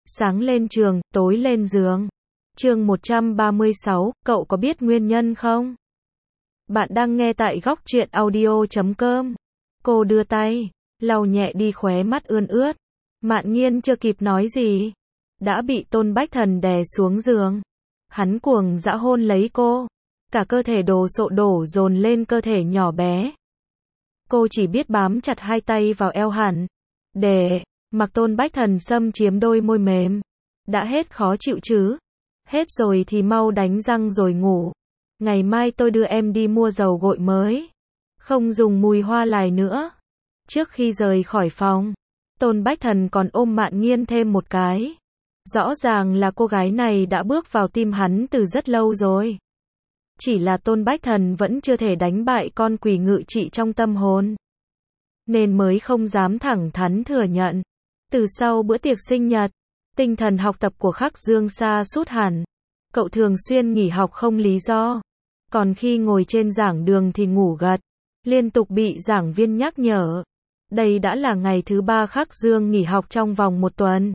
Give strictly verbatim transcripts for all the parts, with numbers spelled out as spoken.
Sáng lên trường, tối lên giường. Chương một trăm ba mươi sáu, cậu có biết nguyên nhân không? Bạn đang nghe tại góc truyện audio chấm com. Cô đưa tay, lau nhẹ đi khóe mắt ươn ướt. Mạn Nghiên chưa kịp nói gì, đã bị Tôn Bách Thần đè xuống giường. Hắn cuồng dã hôn lấy cô, cả cơ thể đồ sộ đổ dồn lên cơ thể nhỏ bé. Cô chỉ biết bám chặt hai tay vào eo hắn, để mặc Tôn Bách Thần xâm chiếm đôi môi mềm. Đã hết khó chịu chứ? Hết rồi thì mau đánh răng rồi ngủ. Ngày mai tôi đưa em đi mua dầu gội mới. Không dùng mùi hoa lài nữa. Trước khi rời khỏi phòng, Tôn Bách Thần còn ôm Mạn Nghiên thêm một cái. Rõ ràng là cô gái này đã bước vào tim hắn từ rất lâu rồi. Chỉ là Tôn Bách Thần vẫn chưa thể đánh bại con quỷ ngự trị trong tâm hồn, nên mới không dám thẳng thắn thừa nhận. Từ sau bữa tiệc sinh nhật, tinh thần học tập của Khắc Dương sa sút hẳn. Cậu thường xuyên nghỉ học không lý do. Còn khi ngồi trên giảng đường thì ngủ gật, liên tục bị giảng viên nhắc nhở. Đây đã là ngày thứ ba Khắc Dương nghỉ học trong vòng một tuần.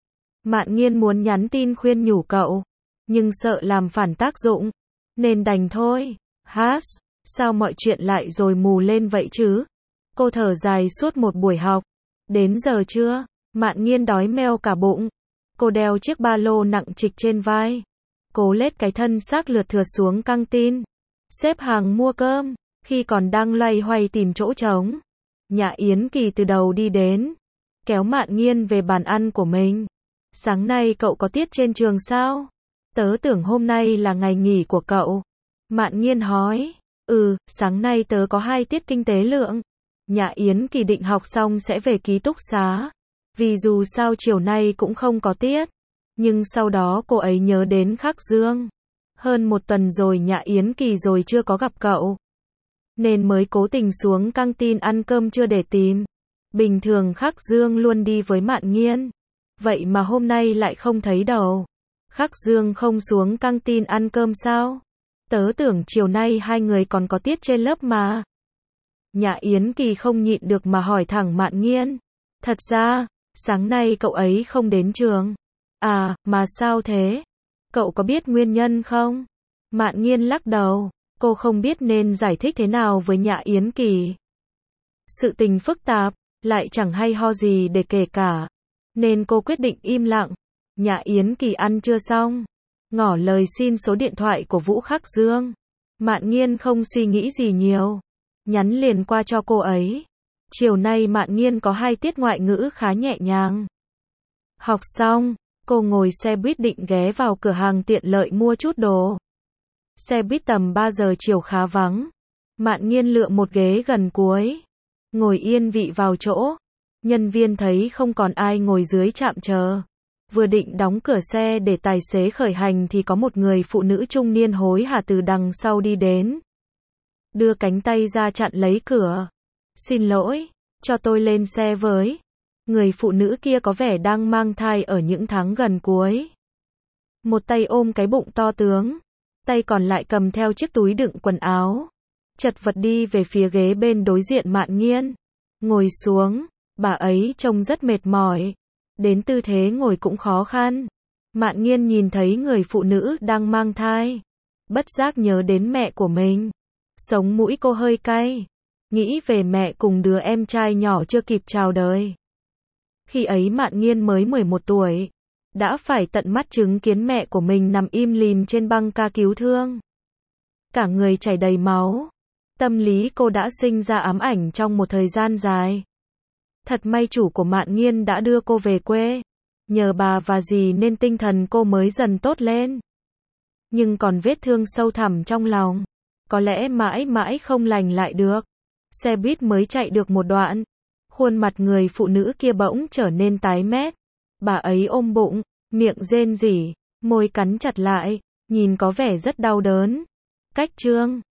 Mạn Nghiên muốn nhắn tin khuyên nhủ cậu, nhưng sợ làm phản tác dụng, nên đành thôi. Hát, sao mọi chuyện lại rồi mù lên vậy chứ? Cô thở dài suốt một buổi học. Đến giờ trưa, Mạn Nghiên đói meo cả bụng. Cô đeo chiếc ba lô nặng trịch trên vai, cố lết cái thân xác lượt thượt xuống căng tin, xếp hàng mua cơm. Khi còn đang loay hoay tìm chỗ trống, Nhã Yến Kỳ từ đầu đi đến, kéo Mạn Nghiên về bàn ăn của mình. Sáng nay cậu có tiết trên trường sao? Tớ tưởng hôm nay là ngày nghỉ của cậu. Mạn Nghiên hỏi. Ừ, sáng nay tớ có hai tiết kinh tế lượng. Nhã Yến Kỳ định học xong sẽ về ký túc xá, vì dù sao chiều nay cũng không có tiết. Nhưng sau đó cô ấy nhớ đến Khắc Dương. Hơn một tuần rồi Nhã Yến Kỳ rồi chưa có gặp cậu, nên mới cố tình xuống căng tin ăn cơm trưa để tìm. Bình thường Khắc Dương luôn đi với Mạn Nghiên, vậy mà hôm nay lại không thấy đâu. Khắc Dương không xuống căng tin ăn cơm sao? Tớ tưởng chiều nay hai người còn có tiết trên lớp mà. Nhã Yến Kỳ không nhịn được mà hỏi thẳng Mạn Nghiên. Thật ra, sáng nay cậu ấy không đến trường. À, mà sao thế? Cậu có biết nguyên nhân không? Mạn Nghiên lắc đầu, cô không biết nên giải thích thế nào với Nhã Yến Kỳ. Sự tình phức tạp, lại chẳng hay ho gì để kể cả, nên cô quyết định im lặng. Nhã Yến Kỳ ăn chưa xong, ngỏ lời xin số điện thoại của Vũ Khắc Dương. Mạn Nghiên không suy nghĩ gì nhiều, nhắn liền qua cho cô ấy. Chiều nay Mạn Nghiên có hai tiết ngoại ngữ khá nhẹ nhàng. Học xong, cô ngồi xe buýt định ghé vào cửa hàng tiện lợi mua chút đồ. Xe buýt tầm ba giờ chiều khá vắng. Mạn Nghiên lựa một ghế gần cuối, ngồi yên vị vào chỗ. Nhân viên thấy không còn ai ngồi dưới trạm chờ, vừa định đóng cửa xe để tài xế khởi hành thì có một người phụ nữ trung niên hối hả từ đằng sau đi đến, đưa cánh tay ra chặn lấy cửa. Xin lỗi, cho tôi lên xe với. Người phụ nữ kia có vẻ đang mang thai ở những tháng gần cuối. Một tay ôm cái bụng to tướng, tay còn lại cầm theo chiếc túi đựng quần áo, chật vật đi về phía ghế bên đối diện Mạn Nghiên. Ngồi xuống, bà ấy trông rất mệt mỏi, đến tư thế ngồi cũng khó khăn. Mạn Nghiên nhìn thấy người phụ nữ đang mang thai, bất giác nhớ đến mẹ của mình. Sống mũi cô hơi cay, nghĩ về mẹ cùng đứa em trai nhỏ chưa kịp chào đời. Khi ấy Mạn Nghiên mới mười một tuổi, đã phải tận mắt chứng kiến mẹ của mình nằm im lìm trên băng ca cứu thương, cả người chảy đầy máu. Tâm lý cô đã sinh ra ám ảnh trong một thời gian dài. Thật may chủ của Mạn Nghiên đã đưa cô về quê, nhờ bà và dì nên tinh thần cô mới dần tốt lên. Nhưng còn vết thương sâu thẳm trong lòng, có lẽ mãi mãi không lành lại được. Xe buýt mới chạy được một đoạn, khuôn mặt người phụ nữ kia bỗng trở nên tái mét. Bà ấy ôm bụng, miệng rên rỉ, môi cắn chặt lại, nhìn có vẻ rất đau đớn. Cách trương